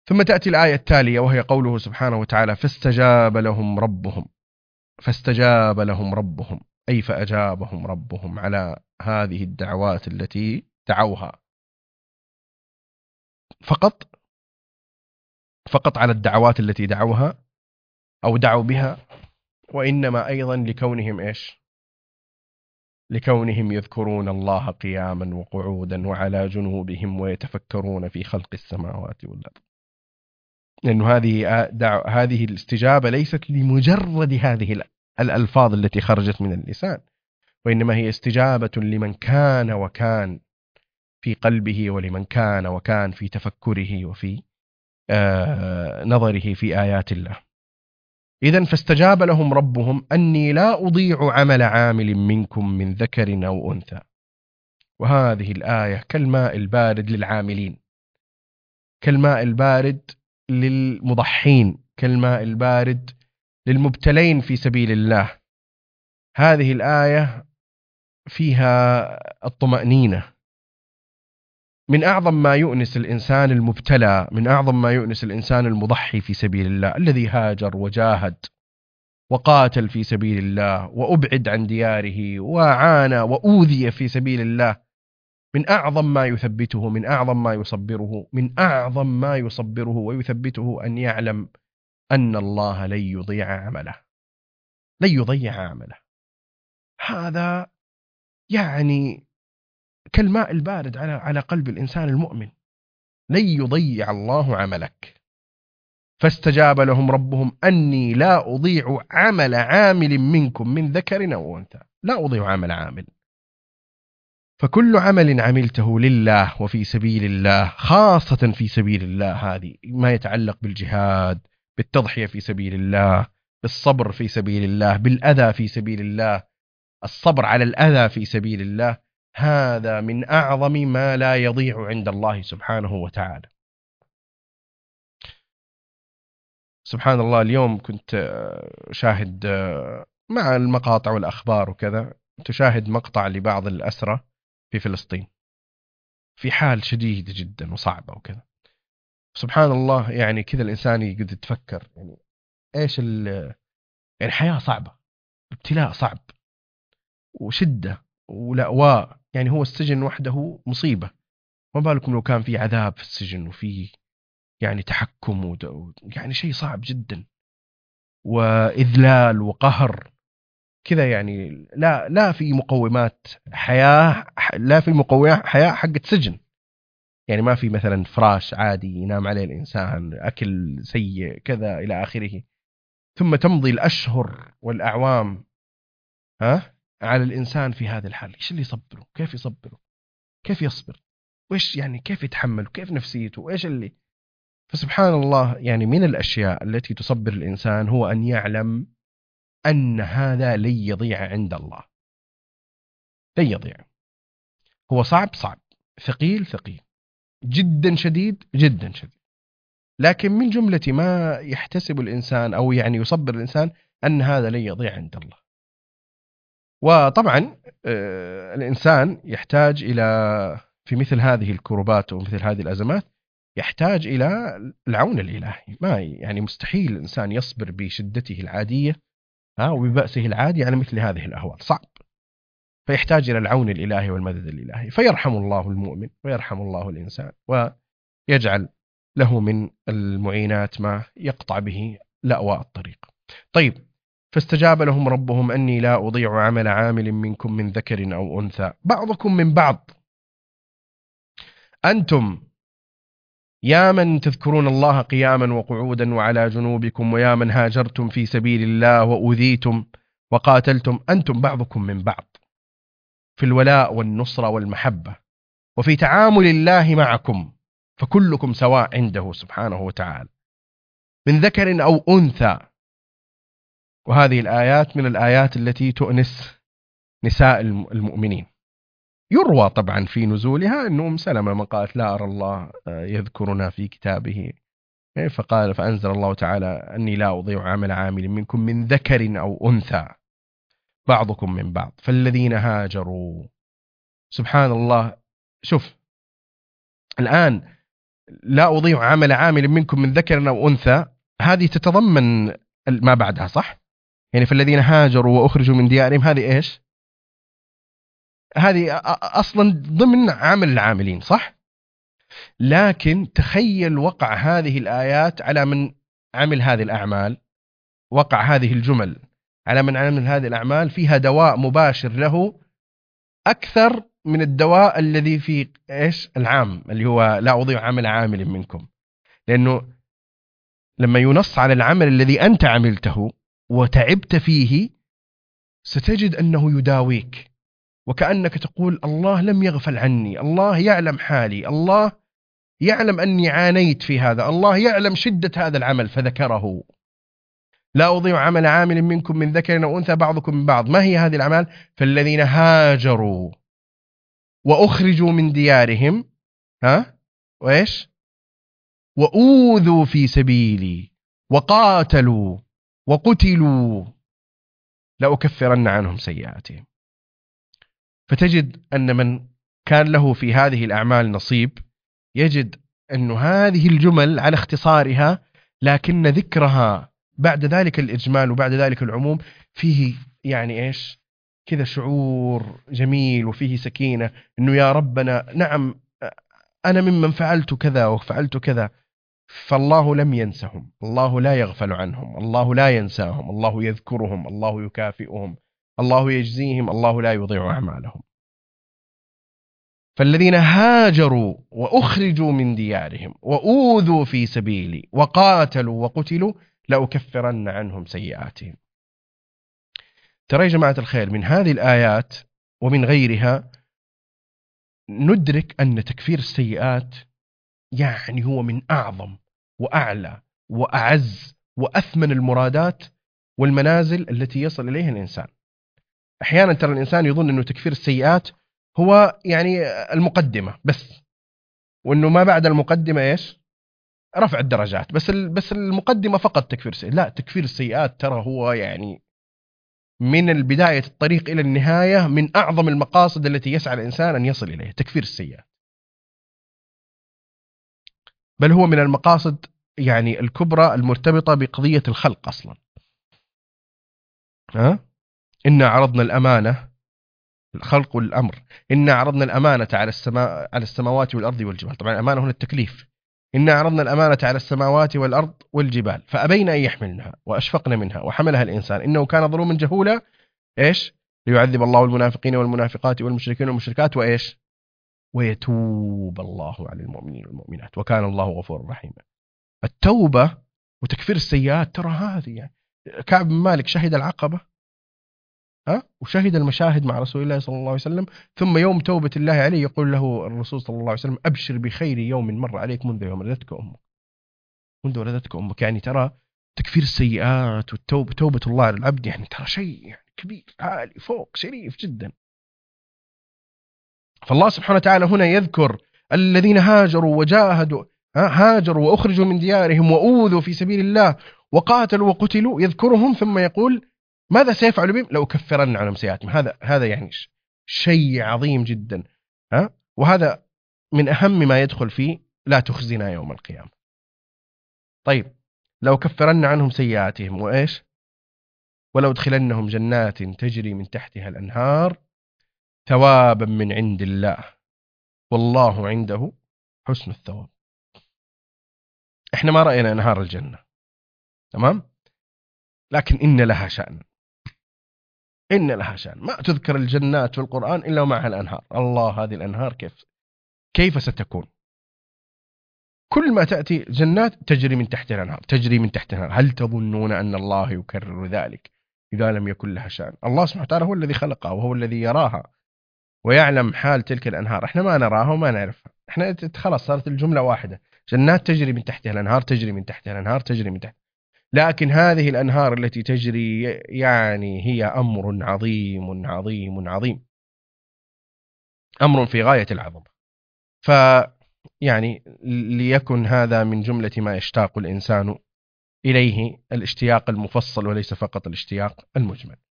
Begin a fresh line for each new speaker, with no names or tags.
ثم تأتي الآية التالية وهي قوله سبحانه وتعالى فاستجاب لهم ربهم أي فأجابهم ربهم على هذه الدعوات التي دعوها، فقط على الدعوات التي دعوها أو دعوا بها، وإنما أيضا لكونهم يذكرون الله قياما وقعودا وعلى جنوبهم ويتفكرون في خلق السماوات والأرض. لأن هذه الاستجابة ليست لمجرد هذه الألفاظ التي خرجت من اللسان، وإنما هي استجابة لمن كان وكان في قلبه، ولمن كان وكان في تفكره وفي نظره في آيات الله. إذن فاستجاب لهم ربهم أني لا أضيع عمل عامل منكم من ذكر أو أنثى. وهذه الآية كالماء البارد للعاملين، كالماء البارد للمضحين، كالماء البارد للمبتلين في سبيل الله. هذه الآية فيها الطمأنينة. من أعظم ما يؤنس الإنسان المبتلى، من أعظم ما يؤنس الإنسان المضحي في سبيل الله، الذي هاجر وجاهد وقاتل في سبيل الله وأبعد عن دياره وعانى وأوذي في سبيل الله. من أعظم ما يثبته، من أعظم ما يصبره، من أعظم ما يصبره ويثبته أن يعلم أن الله لن يضيع عمله، لن يضيع عمله. هذا يعني كالماء البارد على قلب الإنسان المؤمن. لن يضيع الله عملك. فاستجاب لهم ربهم أني لا أضيع عمل عامل منكم من ذكر أو أنثى. لا أضيع عمل عامل، فكل عمل عملته لله وفي سبيل الله، خاصة في سبيل الله، هذه ما يتعلق بالجهاد، بالتضحية في سبيل الله، بالصبر في سبيل الله، بالأذى في سبيل الله، الصبر على الأذى في سبيل الله، هذا من أعظم ما لا يضيع عند الله سبحانه وتعالى. سبحان الله، اليوم كنت شاهد مع المقاطع والأخبار وكذا، تشاهد مقطع لبعض الأسرى في فلسطين في حال شديدة جدا وصعبة وكذا. سبحان الله، يعني كذا الإنسان يقعد يتفكر يعني إيش يعني حياة صعبة، ابتلاء صعب وشدة ولأواء. يعني هو السجن وحده مصيبة، ما بالكم لو كان في عذاب في السجن وفي يعني تحكم يعني شيء صعب جدا، وإذلال وقهر كذا. يعني لا في مقومات حياة، لا في مقومات حياة حقت سجن. يعني ما في مثلا فراش عادي ينام عليه الإنسان، أكل سيء كذا إلى آخره. ثم تمضي الأشهر والأعوام على الإنسان في هذا الحال. إيش اللي يصبره؟ كيف يصبره؟ كيف يصبر؟ وإيش يعني كيف يتحمل؟ وكيف نفسيته؟ وإيش اللي فسبحان الله، يعني من الأشياء التي تصبر الإنسان هو أن يعلم أن هذا لن يضيع عند الله، لن يضيع. هو صعب، ثقيل، جدا شديد، جدا شديد، لكن من جملة ما يحتسب الإنسان أو يعني يصبر الإنسان أن هذا لن يضيع عند الله. وطبعا الإنسان يحتاج إلى في مثل هذه الكربات ومثل هذه الأزمات يحتاج إلى العون الإلهي. ما يعني مستحيل الإنسان يصبر بشدته العادية وببأسه العادي على مثل هذه الأهوال، صعب. فيحتاج إلى العون الإلهي والمدد الإلهي، فيرحم الله المؤمن ويرحم الله الإنسان ويجعل له من المعينات ما يقطع به لأواء الطريق. طيب، فاستجاب لهم ربهم أني لا أضيع عمل عامل منكم من ذكر أو أنثى بعضكم من بعض. أنتم يا من تذكرون الله قياما وقعودا وعلى جنوبكم، ويا من هاجرتم في سبيل الله وأذيتم وقاتلتم، أنتم بعضكم من بعض في الولاء والنصرة والمحبة وفي تعامل الله معكم، فكلكم سواء عنده سبحانه وتعالى من ذكر أو أنثى. وهذه الآيات من الآيات التي تؤنس نساء المؤمنين. يروى طبعا في نزولها أن أم سلمة من قالت لا أرى الله يذكرنا في كتابه، فقال فأنزل الله تعالى أني لا أضيع عمل عامل منكم من ذكر أو أنثى بعضكم من بعض. فالذين هاجروا، سبحان الله، شوف الآن لا أضيع عمل عامل منكم من ذكر أو أنثى، هذه تتضمن ما بعدها، صح؟ يعني فالذين هاجروا وأخرجوا من ديارهم، هذه إيش؟ هذه أصلا ضمن عمل العاملين، صح؟ لكن تخيل وقع هذه الآيات على من عمل هذه الأعمال، وقع هذه الجمل على من عمل هذه الأعمال فيها دواء مباشر له أكثر من الدواء الذي في إيش العام اللي هو لا أضيع عمل عامل منكم. لأنه لما ينص على العمل الذي أنت عملته وتعبت فيه ستجد أنه يداويك، وكأنك تقول الله لم يغفل عني، الله يعلم حالي، الله يعلم أني عانيت في هذا، الله يعلم شدة هذا العمل فذكره. لا أضيع عمل عامل منكم من ذكر أو أنثى بعضكم من بعض. ما هي هذه الأعمال؟ فالذين هاجروا وأخرجوا من ديارهم وإيش؟ وأوذوا في سبيلي وقاتلوا وقتلوا لأكفرن عنهم سيئاتهم. فتجد أن من كان له في هذه الأعمال نصيب يجد أن هذه الجمل على اختصارها، لكن ذكرها بعد ذلك الإجمال وبعد ذلك العموم فيه يعني إيش كذا شعور جميل وفيه سكينة، أنه يا ربنا نعم أنا ممن فعلت كذا وفعلت كذا، فالله لم ينسهم، الله لا يغفل عنهم، الله لا ينساهم، الله يذكرهم، الله يكافئهم، الله يجزيهم، الله لا يضيع أعمالهم. فالذين هاجروا وأخرجوا من ديارهم وأوذوا في سبيلي وقاتلوا وقتلوا لأكفرن عنهم سيئاتهم. ترى يا جماعة الخير من هذه الآيات ومن غيرها ندرك أن تكفير السيئات يعني هو من أعظم وأعلى وأعز وأثمن المرادات والمنازل التي يصل إليها الإنسان. أحيانا ترى الإنسان يظن أنه تكفير السيئات هو يعني المقدمة بس، وأنه ما بعد المقدمة إيش؟ رفع الدرجات بس المقدمة فقط تكفير السيئات. لا، تكفير السيئات ترى هو يعني من البداية الطريق إلى النهاية من أعظم المقاصد التي يسعى الإنسان أن يصل إليها، تكفير السيئات. بل هو من المقاصد يعني الكبرى المرتبطة بقضية الخلق أصلا. إنا عرضنا الأمانة، الخلق والأمر، إنا عرضنا الأمانة على السماوات والأرض والجبال. طبعا الأمانة هنا التكليف. إنا عرضنا الأمانة على السماوات والأرض والجبال فأبين أن يحملنها وأشفقن منها وحملها الإنسان إنه كان ظلوما جهولا. إيش؟ ليعذب الله المنافقين والمنافقات والمشركين والمشركات وإيش؟ ويتوب الله على المؤمنين والمؤمنات وكان الله غفورا رحيما. التوبة وتكفير السيئات ترى هذه يعني كعب بن مالك شهد العقبة وشهد المشاهد مع رسول الله صلى الله عليه وسلم، ثم يوم توبة الله عليه يقول له الرسول صلى الله عليه وسلم أبشر بخير يوم مر عليك منذ يوم ولدتك أمك. منذ ولدتك أمك. يعني ترى تكفير السيئات والتوبة، توبة الله على العبد يعني ترى شيء يعني كبير عالي فوق شريف جدا. فالله سبحانه وتعالى هنا يذكر الذين هاجروا وجاهدوا، هاجروا وأخرجوا من ديارهم وأوذوا في سبيل الله وقاتلوا وقتلوا، يذكرهم ثم يقول ماذا سيفعل بهم؟ لو كفرن عنهم سيئاتهم. هذا يعني شيء عظيم جدا. وهذا من أهم ما يدخل فيه لا تخزنا يوم القيامة. طيب لو كفرن عنهم سيئاتهم وإيش؟ ولو ادخلنهم جنات تجري من تحتها الأنهار ثوابا من عند الله والله عنده حسن الثواب. احنا ما رأينا أنهار الجنة، تمام؟ لكن إن لها شأن، إن لها شأن. ما تذكر الجنات في القرآن إلا ومعها الأنهار. الله هذه الأنهار كيف ستكون؟ كل ما تأتي جنات تجري من تحتها الأنهار، تجري من تحتها الأنهار. هل تظنون أن الله يكرر ذلك إذا لم يكن لها شأن؟ الله سبحانه وتعالى هو الذي خلقها وهو الذي يراها ويعلم حال تلك الأنهار. احنا ما نراها وما نعرفها، احنا خلاص صارت الجملة واحدة، جنات تجري من تحتها الأنهار، تجري من تحتها الأنهار، تجري من تحت. لكن هذه الأنهار التي تجري يعني هي أمر عظيم عظيم عظيم، أمر في غاية العظمة. يعني ليكن هذا من جملة ما يشتاق الإنسان إليه، الاشتياق المفصل وليس فقط الاشتياق المجمل.